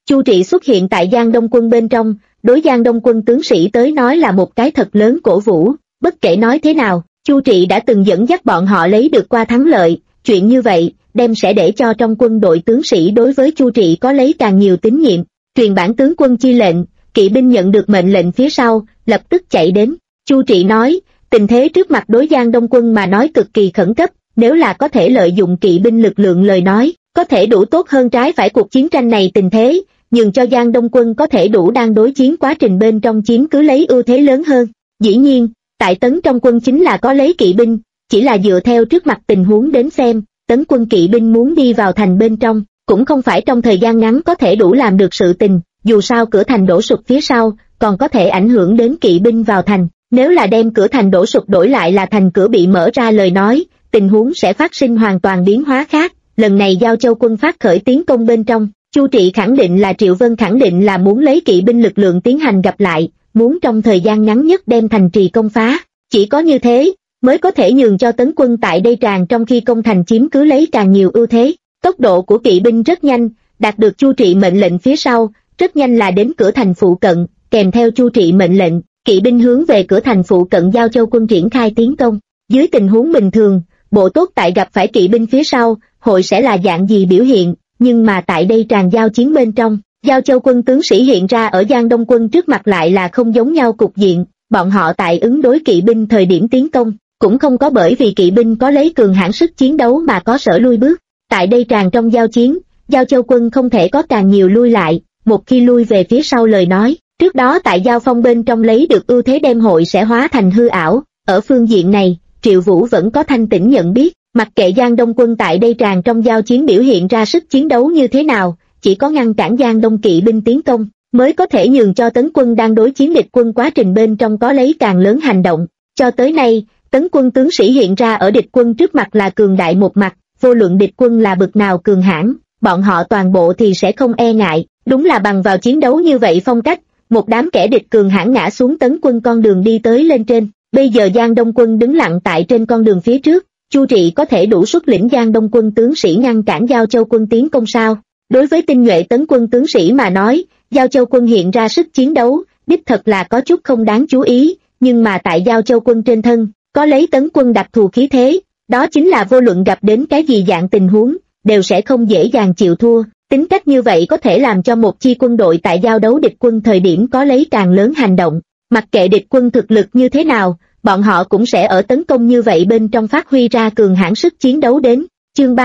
Chu Trị xuất hiện tại Giang Đông quân bên trong, đối Giang Đông quân tướng sĩ tới nói là một cái thật lớn cổ vũ, bất kể nói thế nào, Chu Trị đã từng dẫn dắt bọn họ lấy được qua thắng lợi, chuyện như vậy, đem sẽ để cho trong quân đội tướng sĩ đối với Chu Trị có lấy càng nhiều tín nhiệm. Truyền bản tướng quân chi lệnh, kỵ binh nhận được mệnh lệnh phía sau, lập tức chạy đến. Chu Trị nói, tình thế trước mặt đối Giang Đông quân mà nói cực kỳ khẩn cấp, nếu là có thể lợi dụng kỵ binh lực lượng lời nói, có thể đủ tốt hơn trái phải cuộc chiến tranh này tình thế, nhường cho Giang Đông quân có thể đủ đang đối chiến quá trình bên trong chiếm cứ lấy ưu thế lớn hơn. Dĩ nhiên, tại Tấn trong quân chính là có lấy kỵ binh, chỉ là dựa theo trước mặt tình huống đến xem, Tấn quân kỵ binh muốn đi vào thành bên trong, cũng không phải trong thời gian ngắn có thể đủ làm được sự tình, dù sao cửa thành đổ sụp phía sau, còn có thể ảnh hưởng đến kỵ binh vào thành. Nếu là đem cửa thành đổ sụp đổi lại là thành cửa bị mở ra lời nói, tình huống sẽ phát sinh hoàn toàn biến hóa khác. Lần này Giao Châu quân phát khởi tiến công bên trong, Chu Trị khẳng định là Triệu Vân khẳng định là muốn lấy kỵ binh lực lượng tiến hành gặp lại, muốn trong thời gian ngắn nhất đem thành trì công phá. Chỉ có như thế, mới có thể nhường cho Tấn quân tại đây tràn trong khi công thành chiếm cứ lấy càng nhiều ưu thế. Tốc độ của kỵ binh rất nhanh, đạt được Chu Trị mệnh lệnh phía sau, rất nhanh là đến cửa thành phụ cận, kèm theo Chu Trị mệnh lệnh, kỵ binh hướng về cửa thành phụ cận Giao Châu quân triển khai tiến công. Dưới tình huống bình thường, bộ tốt tại gặp phải kỵ binh phía sau, hội sẽ là dạng gì biểu hiện, nhưng mà tại đây tràn giao chiến bên trong, Giao Châu quân tướng sĩ hiện ra ở Giang Đông quân trước mặt lại là không giống nhau cục diện, bọn họ tại ứng đối kỵ binh thời điểm tiến công, cũng không có bởi vì kỵ binh có lấy cường hãn sức chiến đấu mà có sở lui bước. Tại đây tràn trong giao chiến, Giao Châu quân không thể có càng nhiều lui lại, một khi lui về phía sau lời nói, trước đó tại giao phong bên trong lấy được ưu thế đem hội sẽ hóa thành hư ảo. Ở phương diện này, Triệu Vũ vẫn có thanh tĩnh nhận biết, mặc kệ Giang Đông quân tại đây tràn trong giao chiến biểu hiện ra sức chiến đấu như thế nào, chỉ có ngăn cản Giang Đông kỵ binh tiến công, mới có thể nhường cho Tấn quân đang đối chiến địch quân quá trình bên trong có lấy càng lớn hành động. Cho tới nay, Tấn quân tướng sĩ hiện ra ở địch quân trước mặt là cường đại một mặt, vô luận địch quân là bực nào cường hãn, bọn họ toàn bộ thì sẽ không e ngại, đúng là bằng vào chiến đấu như vậy phong cách, một đám kẻ địch cường hãn ngã xuống Tấn quân con đường đi tới lên trên. Bây giờ Giang Đông quân đứng lặng tại trên con đường phía trước, Chu Trị có thể đủ xuất lĩnh Giang Đông quân tướng sĩ ngăn cản Giao Châu quân tiến công sao? Đối với tinh nhuệ Tấn quân tướng sĩ mà nói, Giao Châu quân hiện ra sức chiến đấu, đích thật là có chút không đáng chú ý, nhưng mà tại Giao Châu quân trên thân, có lấy Tấn quân đặc thù khí thế, đó chính là vô luận gặp đến cái gì dạng tình huống, đều sẽ không dễ dàng chịu thua. Tính cách như vậy có thể làm cho một chi quân đội tại giao đấu địch quân thời điểm có lấy càng lớn hành động. Mặc kệ địch quân thực lực như thế nào, bọn họ cũng sẽ ở tấn công như vậy bên trong phát huy ra cường hãn sức chiến đấu đến. Chương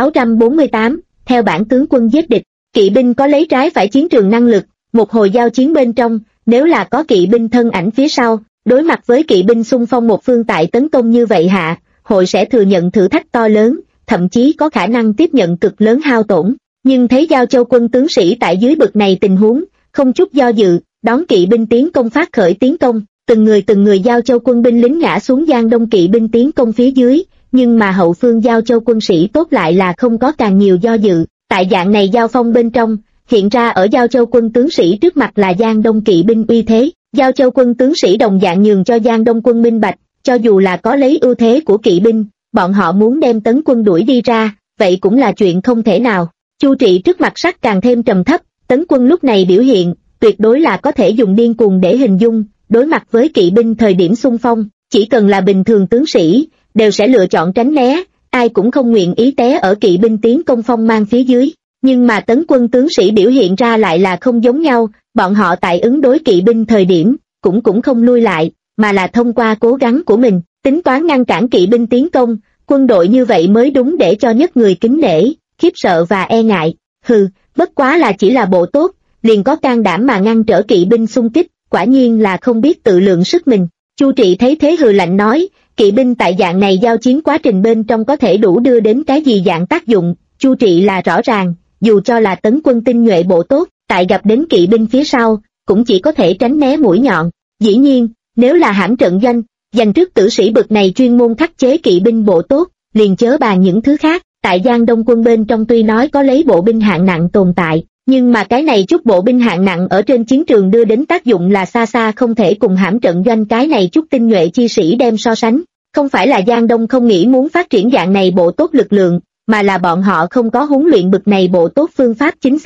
3648, theo bản tướng quân giết địch, kỵ binh có lấy trái phải chiến trường năng lực, một hồi giao chiến bên trong, nếu là có kỵ binh thân ảnh phía sau, đối mặt với kỵ binh xung phong một phương tại tấn công như vậy hạ, hội sẽ thừa nhận thử thách to lớn, thậm chí có khả năng tiếp nhận cực lớn hao tổn. Nhưng thấy Giao Châu quân tướng sĩ tại dưới bực này tình huống, không chút do dự, đón kỵ binh tiến công phát khởi tiến công, từng người Giao Châu quân binh lính ngã xuống Giang Đông kỵ binh tiến công phía dưới, nhưng mà hậu phương Giao Châu quân sĩ tốt lại là không có càng nhiều do dự. Tại dạng này giao phong bên trong, hiện ra ở Giao Châu quân tướng sĩ trước mặt là Giang Đông kỵ binh uy thế. Giao Châu quân tướng sĩ đồng dạng nhường cho Giang Đông quân minh bạch, cho dù là có lấy ưu thế của kỵ binh, bọn họ muốn đem tấn quân đuổi đi ra, vậy cũng là chuyện không thể nào. Chu Trị trước mặt sắc càng thêm trầm thấp, tấn quân lúc này biểu hiện, tuyệt đối là có thể dùng điên cuồng để hình dung, đối mặt với kỵ binh thời điểm xung phong, chỉ cần là bình thường tướng sĩ, đều sẽ lựa chọn tránh né, ai cũng không nguyện ý té ở kỵ binh tiến công phong mang phía dưới. Nhưng mà tấn quân tướng sĩ biểu hiện ra lại là không giống nhau, bọn họ tại ứng đối kỵ binh thời điểm, cũng không lui lại, mà là thông qua cố gắng của mình, tính toán ngăn cản kỵ binh tiến công, quân đội như vậy mới đúng để cho nhất người kính nể, khiếp sợ và e ngại. Hừ, bất quá là chỉ là bộ tốt, liền có can đảm mà ngăn trở kỵ binh xung kích, quả nhiên là không biết tự lượng sức mình. Chu Trị thấy thế hừ lạnh nói, kỵ binh tại dạng này giao chiến quá trình bên trong có thể đủ đưa đến cái gì dạng tác dụng, Chu Trị là rõ ràng, dù cho là tấn quân tinh nhuệ bộ tốt, tại gặp đến kỵ binh phía sau, cũng chỉ có thể tránh né mũi nhọn. Dĩ nhiên, nếu là hãm trận doanh, dành trước tử sĩ bực này chuyên môn khắc chế kỵ binh bộ tốt, liền chớ bàn những thứ khác. Tại Giang Đông quân bên trong tuy nói có lấy bộ binh hạng nặng tồn tại, nhưng mà cái này chút bộ binh hạng nặng ở trên chiến trường đưa đến tác dụng là xa xa không thể cùng hãm trận doanh cái này chút tinh nhuệ chi sĩ đem so sánh. Không phải là Giang Đông không nghĩ muốn phát triển dạng này bộ tốt lực lượng, mà là bọn họ không có huấn luyện bực này bộ tốt phương pháp chính xác.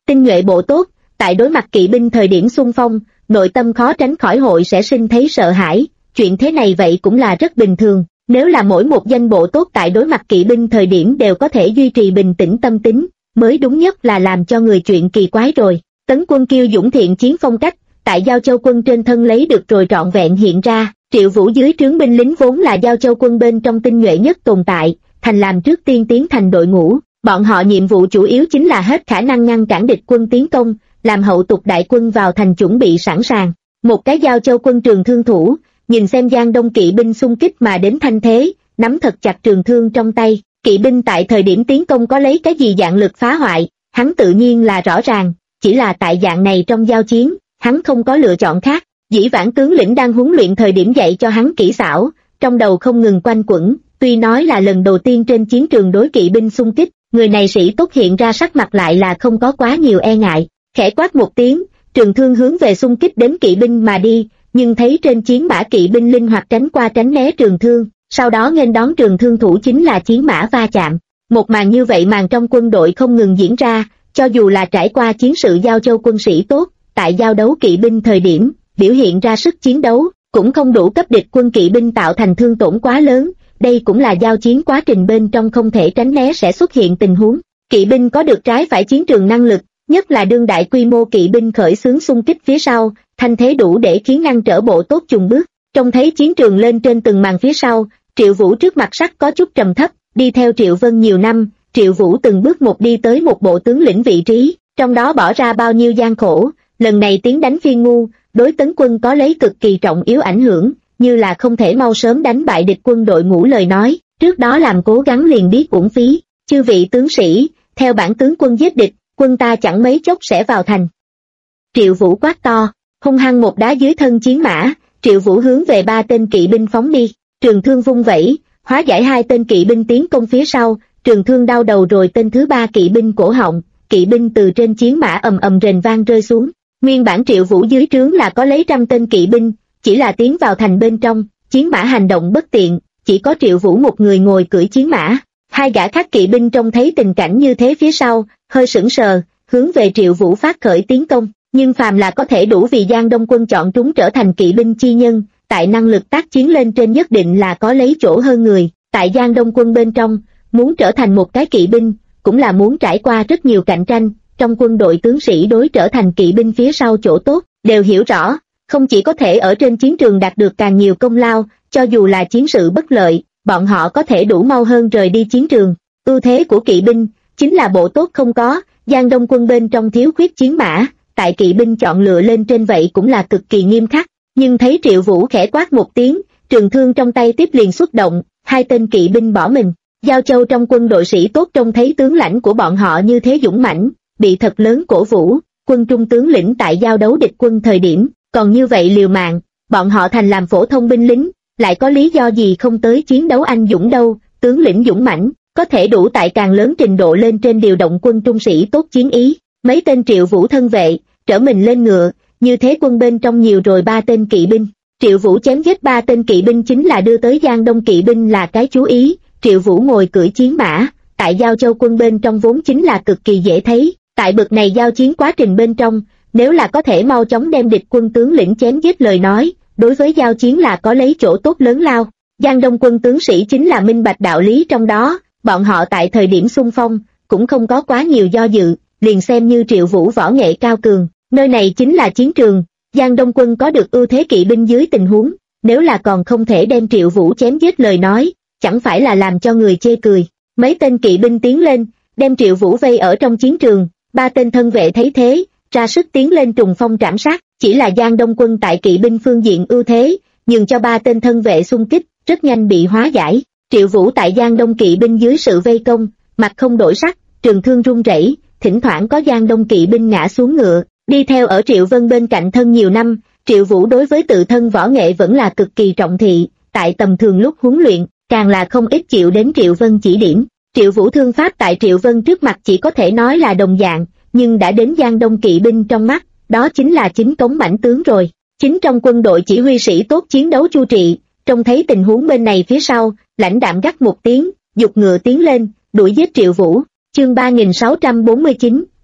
Tinh nhuệ bộ tốt, tại đối mặt kỵ binh thời điểm xung phong, nội tâm khó tránh khỏi hội sẽ sinh thấy sợ hãi, chuyện thế này vậy cũng là rất bình thường. Nếu là mỗi một danh bộ tốt tại đối mặt kỵ binh thời điểm đều có thể duy trì bình tĩnh tâm tính, mới đúng nhất là làm cho người chuyện kỳ quái rồi. Tấn Quân kiêu dũng thiện chiến phong cách, tại Giao Châu quân trên thân lấy được rồi trọn vẹn hiện ra. Triệu Vũ dưới trướng binh lính vốn là Giao Châu quân bên trong tinh nhuệ nhất tồn tại, thành làm trước tiên tiến thành đội ngũ. Bọn họ nhiệm vụ chủ yếu chính là hết khả năng ngăn cản địch quân tiến công, làm hậu tục đại quân vào thành chuẩn bị sẵn sàng. Một cái Giao Châu quân trường thương thủ, nhìn xem Giang Đông kỵ binh xung kích mà đến thanh thế, nắm thật chặt trường thương trong tay. Kỵ binh tại thời điểm tiến công có lấy cái gì dạng lực phá hoại, hắn tự nhiên là rõ ràng, chỉ là tại dạng này trong giao chiến, hắn không có lựa chọn khác. Dĩ vãng tướng lĩnh đang huấn luyện thời điểm dạy cho hắn kỹ xảo, trong đầu không ngừng quanh quẩn, tuy nói là lần đầu tiên trên chiến trường đối kỵ binh xung kích, người này sĩ tốt hiện ra sắc mặt lại là không có quá nhiều e ngại, khẽ quát một tiếng, trường thương hướng về xung kích đến kỵ binh mà đi, nhưng thấy trên chiến mã kỵ binh linh hoạt tránh qua tránh né trường thương, sau đó nghênh đón trường thương thủ chính là chiến mã va chạm. Một màn như vậy màn trong quân đội không ngừng diễn ra, cho dù là trải qua chiến sự Giao Châu quân sĩ tốt, tại giao đấu kỵ binh thời điểm, biểu hiện ra sức chiến đấu, cũng không đủ cấp địch quân kỵ binh tạo thành thương tổn quá lớn, đây cũng là giao chiến quá trình bên trong không thể tránh né sẽ xuất hiện tình huống. Kỵ binh có được trái phải chiến trường năng lực, nhất là đương đại quy mô kỵ binh khởi xướng xung kích phía sau, thanh thế đủ để khiến ngăn trở bộ tốt chùng bước. Trông thấy chiến trường lên trên từng màn phía sau, Triệu Vũ trước mặt sắc có chút trầm thấp, đi theo Triệu Vân nhiều năm, Triệu Vũ từng bước một đi tới một bộ tướng lĩnh vị trí, trong đó bỏ ra bao nhiêu gian khổ, lần này tiến đánh Phiên Ngu, đối Tấn quân có lấy cực kỳ trọng yếu ảnh hưởng, như là không thể mau sớm đánh bại địch quân đội ngũ lời nói, trước đó làm cố gắng liền biết uổng phí. Chư vị tướng sĩ, theo bản tướng quân giết địch, quân ta chẳng mấy chốc sẽ vào thành. Triệu Vũ quát to, hung hăng một đá dưới thân chiến mã, Triệu Vũ hướng về 3 tên kỵ binh phóng đi, trường thương vung vẩy, hóa giải 2 tên kỵ binh tiến công phía sau, trường thương đau đầu rồi tên thứ 3 kỵ binh cổ họng, kỵ binh từ trên chiến mã ầm ầm rền vang rơi xuống. Nguyên bản Triệu Vũ dưới trướng là có lấy 100 tên kỵ binh, chỉ là tiến vào thành bên trong, chiến mã hành động bất tiện, chỉ có Triệu Vũ một người ngồi cưỡi chiến mã. 2 gã khác kỵ binh trông thấy tình cảnh như thế phía sau, hơi sững sờ, hướng về Triệu Vũ phát khởi tiến công, nhưng phàm là có thể đủ vì Giang Đông quân chọn chúng trở thành kỵ binh chi nhân, tại năng lực tác chiến lên trên nhất định là có lấy chỗ hơn người. Tại Giang Đông quân bên trong, muốn trở thành một cái kỵ binh, cũng là muốn trải qua rất nhiều cạnh tranh. Trong quân đội tướng sĩ đối trở thành kỵ binh phía sau chỗ tốt, đều hiểu rõ, không chỉ có thể ở trên chiến trường đạt được càng nhiều công lao, cho dù là chiến sự bất lợi, bọn họ có thể đủ mau hơn rời đi chiến trường. Ưu thế của kỵ binh, chính là bộ tốt không có, Giang Đông quân bên trong thiếu khuyết chiến mã, tại kỵ binh chọn lựa lên trên vậy cũng là cực kỳ nghiêm khắc, nhưng thấy Triệu Vũ khẽ quát một tiếng, trường thương trong tay tiếp liền xuất động, 2 tên kỵ binh bỏ mình. Giao Châu trong quân đội sĩ tốt trông thấy tướng lãnh của bọn họ như thế dũng mãnh, bị thật lớn cổ vũ, quân trung tướng lĩnh tại giao đấu địch quân thời điểm, còn như vậy liều mạng, bọn họ thành làm phổ thông binh lính, lại có lý do gì không tới chiến đấu anh dũng đâu. Tướng lĩnh dũng mãnh, có thể đủ tại càng lớn trình độ lên trên điều động quân trung sĩ tốt chiến ý. Mấy tên Triệu Vũ thân vệ, trở mình lên ngựa, như thế quân bên trong nhiều rồi 3 tên kỵ binh. Triệu Vũ chém giết 3 tên kỵ binh chính là đưa tới Giang Đông kỵ binh là cái chú ý. Triệu Vũ ngồi cưỡi chiến mã, tại Giao Châu quân bên trong vốn chính là cực kỳ dễ thấy. Tại bực này giao chiến quá trình bên trong, nếu là có thể mau chóng đem địch quân tướng lĩnh chém giết lời nói, đối với giao chiến là có lấy chỗ tốt lớn lao. Giang Đông quân tướng sĩ chính là minh bạch đạo lý trong đó, bọn họ tại thời điểm xung phong, cũng không có quá nhiều do dự, liền xem như Triệu Vũ võ nghệ cao cường, nơi này chính là chiến trường, Giang Đông quân có được ưu thế kỵ binh dưới tình huống, nếu là còn không thể đem Triệu Vũ chém giết lời nói, chẳng phải là làm cho người chê cười. Mấy tên kỵ binh tiến lên, đem Triệu Vũ vây ở trong chiến trường, 3 tên thân vệ thấy thế, ra sức tiến lên trùng phong trảm sát, chỉ là Giang Đông quân tại kỵ binh phương diện ưu thế, nhường cho 3 tên thân vệ xung kích, rất nhanh bị hóa giải. Triệu Vũ tại Giang Đông kỵ binh dưới sự vây công, mặt không đổi sắc, trường thương run rẩy, thỉnh thoảng có Giang Đông kỵ binh ngã xuống ngựa, đi theo ở Triệu Vân bên cạnh thân nhiều năm, Triệu Vũ đối với tự thân võ nghệ vẫn là cực kỳ trọng thị, tại tầm thường lúc huấn luyện, càng là không ít chịu đến Triệu Vân chỉ điểm. Triệu Vũ thương pháp tại Triệu Vân trước mặt chỉ có thể nói là đồng dạng, nhưng đã đến Giang Đông kỵ binh trong mắt, đó chính là chính cống mãnh tướng rồi. Chính trong quân đội chỉ huy sĩ tốt chiến đấu Chu Trị, trông thấy tình huống bên này phía sau, lãnh đạm gắt một tiếng, giục ngựa tiến lên, đuổi giết Triệu Vũ. Chương 3649,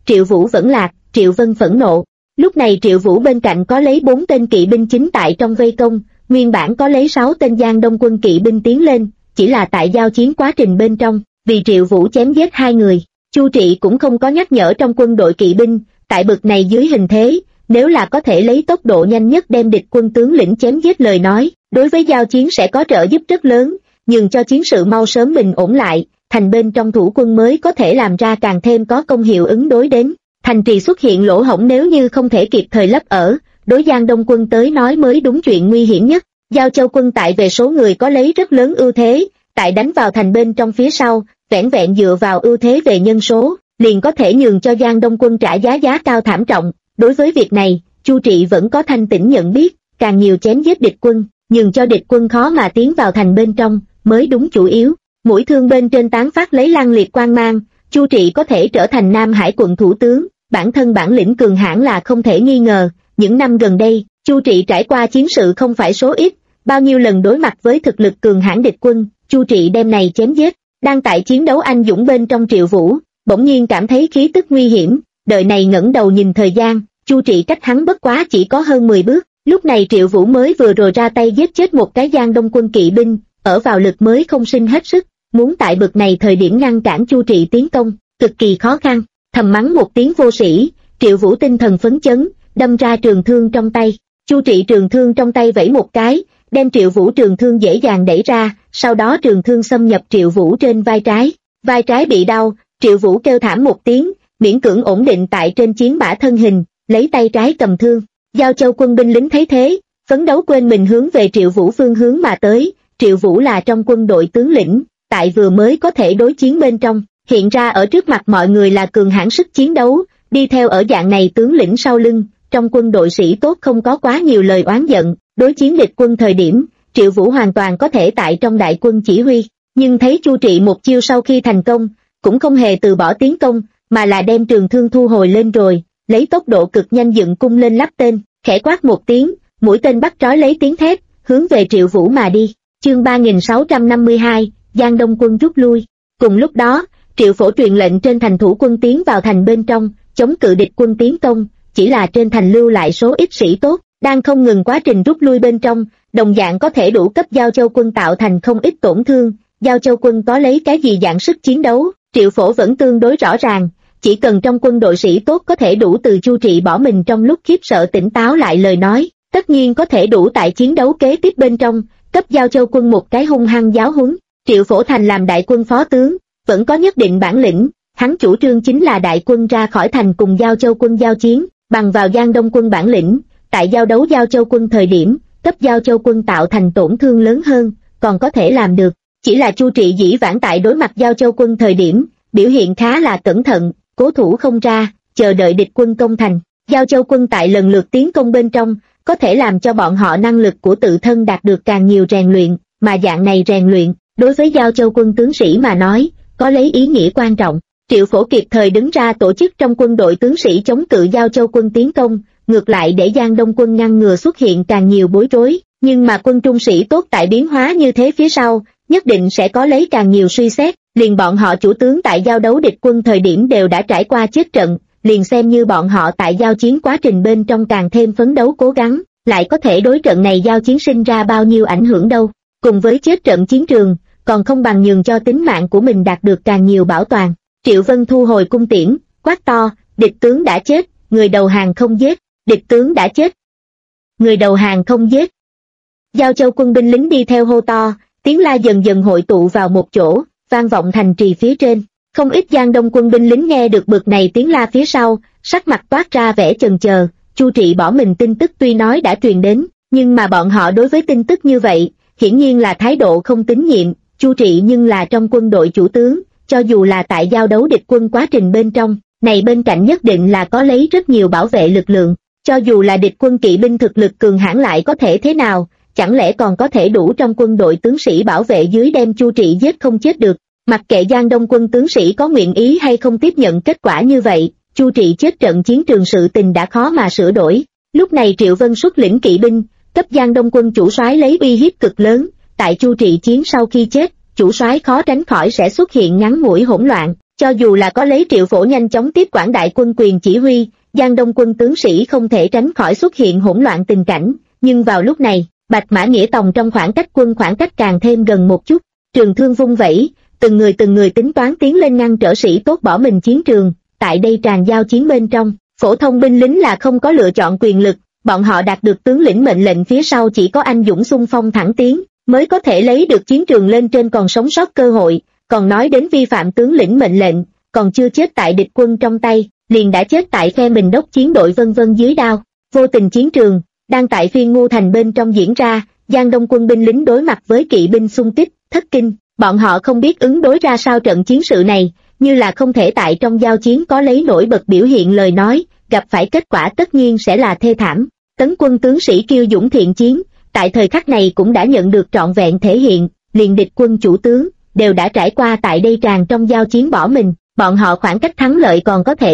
Triệu Vũ vẫn lạc, Triệu Vân phẫn nộ. Lúc này Triệu Vũ bên cạnh có lấy 4 tên kỵ binh chính tại trong vây công, nguyên bản có lấy 6 tên Giang Đông quân kỵ binh tiến lên, chỉ là tại giao chiến quá trình bên trong, vì Triệu Vũ chém giết 2 người, Chu Trị cũng không có nhắc nhở trong quân đội kỵ binh, tại bực này dưới hình thế, nếu là có thể lấy tốc độ nhanh nhất đem địch quân tướng lĩnh chém giết lời nói, đối với giao chiến sẽ có trợ giúp rất lớn, nhưng cho chiến sự mau sớm bình ổn lại, thành bên trong thủ quân mới có thể làm ra càng thêm có công hiệu ứng đối đến. Thành trì xuất hiện lỗ hổng nếu như không thể kịp thời lấp ở, đối Giang Đông quân tới nói mới đúng chuyện nguy hiểm nhất. Giao Châu quân tại về số người có lấy rất lớn ưu thế, tại đánh vào thành bên trong phía sau, vẻn vẹn dựa vào ưu thế về nhân số, liền có thể nhường cho Giang Đông quân trả giá cao thảm trọng. Đối với việc này, Chu Trị vẫn có thanh tỉnh nhận biết, càng nhiều chém giết địch quân, nhường cho địch quân khó mà tiến vào thành bên trong, mới đúng chủ yếu. Mũi thương bên trên tán phát lấy lăng liệt quang mang, Chu Trị có thể trở thành Nam Hải quận thủ tướng, bản thân bản lĩnh cường hãn là không thể nghi ngờ. Những năm gần đây, Chu Trị trải qua chiến sự không phải số ít, bao nhiêu lần đối mặt với thực lực cường hãn địch quân, Chu Trị đem này chém giết. Đang tại chiến đấu anh dũng bên trong Triệu Vũ, bỗng nhiên cảm thấy khí tức nguy hiểm, đợi này ngẩng đầu nhìn thời gian, Chu Trị cách hắn bất quá chỉ có hơn 10 bước. Lúc này Triệu Vũ mới vừa rồi ra tay giết chết một cái Giang Đông quân kỵ binh, ở vào lực mới không sinh hết sức, muốn tại bực này thời điểm ngăn cản Chu Trị tiến công, cực kỳ khó khăn. Thầm mắng một tiếng vô sĩ, Triệu Vũ tinh thần phấn chấn, đâm ra trường thương trong tay. Chu Trị trường thương trong tay vẫy một cái, đem Triệu Vũ trường thương dễ dàng đẩy ra, sau đó trường thương xâm nhập Triệu Vũ trên vai trái. Vai trái bị đau, Triệu Vũ kêu thảm một tiếng, miễn cưỡng ổn định tại trên chiến mã thân hình, lấy tay trái cầm thương. Giao Châu quân binh lính thấy thế, phấn đấu quên mình hướng về Triệu Vũ phương hướng mà tới. Triệu Vũ là trong quân đội tướng lĩnh, tại vừa mới có thể đối chiến bên trong, hiện ra ở trước mặt mọi người là cường hãn sức chiến đấu, đi theo ở dạng này tướng lĩnh sau lưng, trong quân đội sĩ tốt không có quá nhiều lời oán giận, đối chiến địch quân thời điểm, Triệu Vũ hoàn toàn có thể tại trong đại quân chỉ huy, nhưng thấy Chu Trị một chiêu sau khi thành công, cũng không hề từ bỏ tiến công, mà là đem trường thương thu hồi lên rồi, lấy tốc độ cực nhanh dựng cung lên lắp tên, khẽ quát một tiếng, mũi tên bắt trói lấy tiếng thét, hướng về Triệu Vũ mà đi. Chương 3652, Giang Đông quân rút lui. Cùng lúc đó, Triệu Phổ truyền lệnh trên thành thủ quân tiến vào thành bên trong, chống cự địch quân tiến công, chỉ là trên thành lưu lại số ít sĩ tốt, đang không ngừng quá trình rút lui bên trong, đồng dạng có thể đủ cấp Giao Châu quân tạo thành không ít tổn thương. Giao Châu quân có lấy cái gì dạng sức chiến đấu, Triệu Phổ vẫn tương đối rõ ràng, chỉ cần trong quân đội sĩ tốt có thể đủ từ Chu Trị bỏ mình trong lúc khiếp sợ tỉnh táo lại lời nói, tất nhiên có thể đủ tại chiến đấu kế tiếp bên trong, cấp Giao Châu quân một cái hung hăng giáo huấn. Triệu Phổ thành làm đại quân phó tướng, vẫn có nhất định bản lĩnh, hắn chủ trương chính là đại quân ra khỏi thành cùng Giao Châu quân giao chiến, bằng vào Giang Đông quân bản lĩnh, tại giao đấu Giao Châu quân thời điểm, cấp Giao Châu quân tạo thành tổn thương lớn hơn, còn có thể làm được. Chỉ là Chu Trị dĩ vãng tại đối mặt Giao Châu quân thời điểm, biểu hiện khá là cẩn thận, cố thủ không ra, chờ đợi địch quân công thành. Giao Châu quân tại lần lượt tiến công bên trong, có thể làm cho bọn họ năng lực của tự thân đạt được càng nhiều rèn luyện, mà dạng này rèn luyện, đối với Giao Châu quân tướng sĩ mà nói, có lấy ý nghĩa quan trọng. Triệu Phổ kịp thời đứng ra tổ chức trong quân đội tướng sĩ chống cự Giao Châu quân tiến công, ngược lại để Giang Đông quân ngăn ngừa xuất hiện càng nhiều bối rối, nhưng mà quân trung sĩ tốt tại biến hóa như thế phía sau, nhất định sẽ có lấy càng nhiều suy xét, liền bọn họ chủ tướng tại giao đấu địch quân thời điểm đều đã trải qua chết trận, liền xem như bọn họ tại giao chiến quá trình bên trong càng thêm phấn đấu cố gắng, lại có thể đối trận này giao chiến sinh ra bao nhiêu ảnh hưởng đâu. Cùng với chết trận chiến trường, còn không bằng nhường cho tính mạng của mình đạt được càng nhiều bảo toàn. Triệu Vân thu hồi cung tiễn, quát to, địch tướng đã chết, người đầu hàng không giết, địch tướng đã chết, người đầu hàng không giết. Giao Châu quân binh lính đi theo hô to, tiếng la dần dần hội tụ vào một chỗ, vang vọng thành trì phía trên. Không ít Giang Đông quân binh lính nghe được bực này tiếng la phía sau, sắc mặt toát ra vẻ chần chờ. Chu Trị bỏ mình tin tức tuy nói đã truyền đến, nhưng mà bọn họ đối với tin tức như vậy, hiển nhiên là thái độ không tín nhiệm. Chu Trị nhưng là trong quân đội chủ tướng, cho dù là tại giao đấu địch quân quá trình bên trong, này bên cạnh nhất định là có lấy rất nhiều bảo vệ lực lượng. Cho dù là địch quân kỵ binh thực lực cường hãn lại có thể thế nào, chẳng lẽ còn có thể đủ trong quân đội tướng sĩ bảo vệ dưới đem Chu Trị giết không chết được. Mặc kệ Giang Đông quân tướng sĩ có nguyện ý hay không tiếp nhận kết quả như vậy, Chu Trị chết trận chiến trường sự tình đã khó mà sửa đổi. Lúc này Triệu Vân xuất lĩnh kỵ binh, cấp Giang Đông quân chủ soái lấy uy hiếp cực lớn, tại Chu Trị chiến sau khi chết, chủ soái khó tránh khỏi sẽ xuất hiện ngắn ngủi hỗn loạn, Cho dù là có lấy Triệu Phổ nhanh chóng tiếp quản đại quân quyền chỉ huy, Giang Đông quân tướng sĩ không thể tránh khỏi xuất hiện hỗn loạn tình cảnh, nhưng vào lúc này, Bạch Mã Nghĩa Tòng trong khoảng cách càng thêm gần một chút, trường thương vung vẩy, từng người tính toán tiến lên ngăn trở sĩ tốt bỏ mình chiến trường. Tại đây tràn giao chiến bên trong, phổ thông binh lính là không có lựa chọn quyền lực, bọn họ đạt được tướng lĩnh mệnh lệnh phía sau chỉ có anh dũng xung phong thẳng tiến, mới có thể lấy được chiến trường lên trên còn sống sót cơ hội, còn nói đến vi phạm tướng lĩnh mệnh lệnh, còn chưa chết tại địch quân trong tay, liền đã chết tại phe mình đốc chiến đội vân vân dưới đao. Vô tình chiến trường, đang tại phiên Ngô Thành bên trong diễn ra, Giang Đông quân binh lính đối mặt với kỵ binh xung kích, thất kinh, bọn họ không biết ứng đối ra sao trận chiến sự này, như là không thể tại trong giao chiến có lấy nổi bật biểu hiện lời nói, gặp phải kết quả tất nhiên sẽ là thê thảm. Tấn quân tướng sĩ kiêu dũng thiện chiến, tại thời khắc này cũng đã nhận được trọn vẹn thể hiện, liền địch quân chủ tướng, đều đã trải qua tại đây tràn trong giao chiến bỏ mình, bọn họ khoảng cách thắng lợi còn có thể